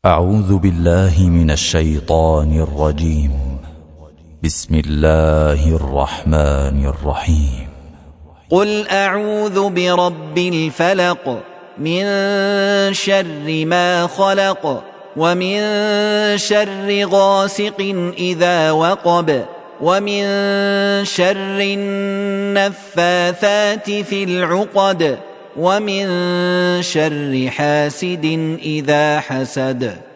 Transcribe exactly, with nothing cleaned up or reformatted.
أعوذ بالله من الشيطان الرجيم. بسم الله الرحمن الرحيم. قل أعوذ برب الفلق من شر ما خلق ومن شر غاسق إذا وقب ومن شر النفاثات في العقد ومن شر حاسد إذا حسد.